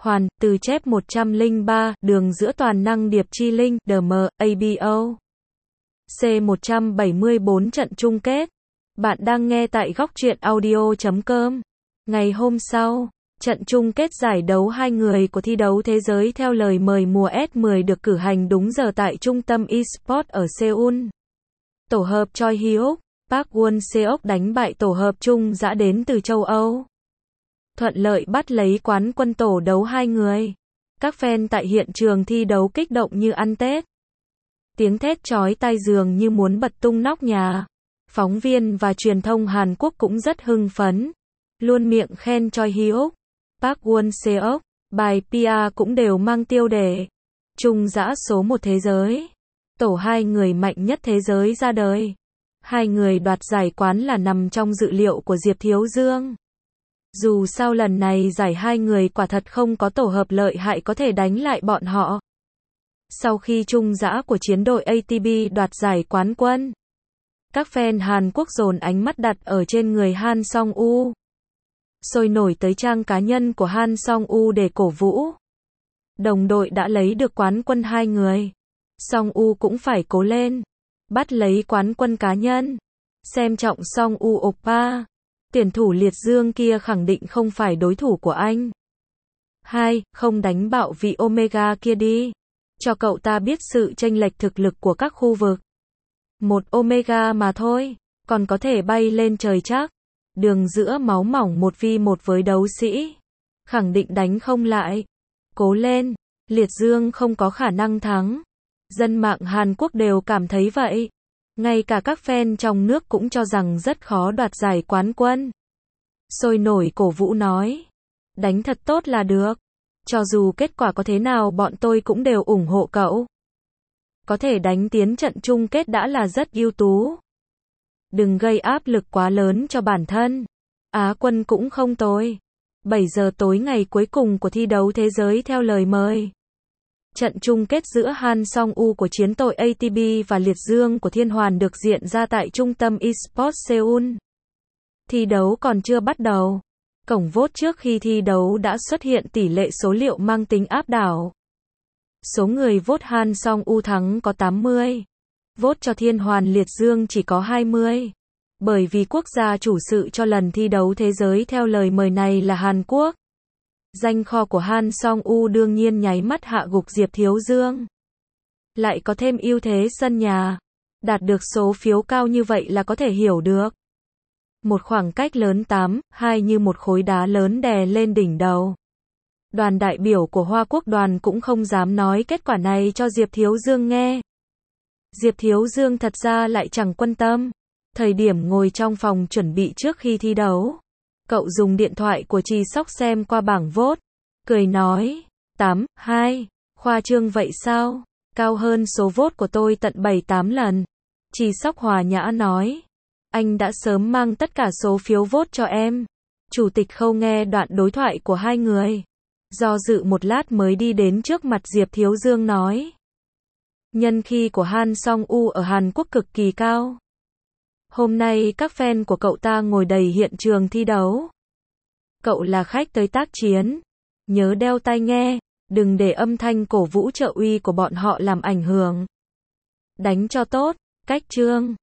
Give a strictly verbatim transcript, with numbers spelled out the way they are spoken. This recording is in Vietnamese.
Hoàn, từ chép một trăm lẻ ba, đường giữa toàn năng điệp chi linh, đê em, a bê o. C một trăm bảy mươi bốn trận chung kết. Bạn đang nghe tại góc truyện audio chấm com. Ngày hôm sau, trận chung kết giải đấu hai người của thi đấu thế giới theo lời mời mùa S mười được cử hành đúng giờ tại trung tâm eSports ở Seoul. Tổ hợp Choi Hyuk, Park Won Seok đánh bại tổ hợp Trung Dã đến từ châu Âu. Thuận lợi bắt lấy quán quân tổ đấu hai người. Các fan tại hiện trường thi đấu kích động như ăn Tết. Tiếng thét chói tai dường như muốn bật tung nóc nhà. Phóng viên và truyền thông Hàn Quốc cũng rất hưng phấn. Luôn miệng khen Choi Hyuk, Park Won Seok. Bài pê e cũng đều mang tiêu đề Trung Dã số một thế giới. Tổ hai người mạnh nhất thế giới ra đời. Hai người đoạt giải quán là nằm trong dự liệu của Diệp Thiếu Dương. Dù sao lần này giải hai người quả thật không có tổ hợp lợi hại có thể đánh lại bọn họ. Sau khi Trung Dã của chiến đội a tê bê đoạt giải quán quân, các fan Hàn Quốc dồn ánh mắt đặt ở trên người Han Song-woo. Sôi nổi tới trang cá nhân của Han Song-woo để cổ vũ. Đồng đội đã lấy được quán quân hai người. Song-woo cũng phải cố lên. Bắt lấy quán quân cá nhân. Xem trọng Song-woo oppa. Tuyển thủ liệt dương kia khẳng định không phải đối thủ của anh. Hai, không đánh bạo vị Omega kia đi. Cho cậu ta biết sự chênh lệch thực lực của các khu vực. Một Omega mà thôi, còn có thể bay lên trời chắc. Đường giữa máu mỏng một vi một với đấu sĩ. Khẳng định đánh không lại. Cố lên, liệt dương không có khả năng thắng. Dân mạng Hàn Quốc đều cảm thấy vậy. Ngay cả các fan trong nước cũng cho rằng rất khó đoạt giải quán quân. Sôi nổi cổ vũ nói. Đánh thật tốt là được. Cho dù kết quả có thế nào bọn tôi cũng đều ủng hộ cậu. Có thể đánh tiến trận chung kết đã là rất ưu tú. Đừng gây áp lực quá lớn cho bản thân. Á quân cũng không tồi. bảy giờ tối ngày cuối cùng của thi đấu thế giới theo lời mời. Trận chung kết giữa Han Song-woo của chiến đội a tê bê và Liệt Dương của Thiên Hoàn được diễn ra tại trung tâm eSports Seoul. Thi đấu còn chưa bắt đầu. Cổng vote trước khi thi đấu đã xuất hiện tỷ lệ số liệu mang tính áp đảo. Số người vote Han Song-woo thắng có tám mươi. Vote cho Thiên Hoàn Liệt Dương chỉ có hai mươi. Bởi vì quốc gia chủ sự cho lần thi đấu thế giới theo lời mời này là Hàn Quốc. Danh kho của Han Song-woo đương nhiên nháy mắt hạ gục Diệp Thiếu Dương. Lại có thêm ưu thế sân nhà. Đạt được số phiếu cao như vậy là có thể hiểu được. Một khoảng cách lớn tám hai như một khối đá lớn đè lên đỉnh đầu. Đoàn đại biểu của Hoa Quốc đoàn cũng không dám nói kết quả này cho Diệp Thiếu Dương nghe. Diệp Thiếu Dương thật ra lại chẳng quan tâm. Thời điểm ngồi trong phòng chuẩn bị trước khi thi đấu, cậu dùng điện thoại của Chi Sóc xem qua bảng vote, cười nói, tám hai, khoa trương vậy sao? Cao hơn số vote của tôi tận bảy tám lần. Chi Sóc hòa nhã nói, anh đã sớm mang tất cả số phiếu vote cho em. Chủ tịch Khâu nghe đoạn đối thoại của hai người. Do dự một lát mới đi đến trước mặt Diệp Thiếu Dương nói. Nhân khí của Han Song-woo ở Hàn Quốc cực kỳ cao. Hôm nay các fan của cậu ta ngồi đầy hiện trường thi đấu. Cậu là khách tới tác chiến. Nhớ đeo tai nghe, đừng để âm thanh cổ vũ trợ uy của bọn họ làm ảnh hưởng. Đánh cho tốt, cách chương.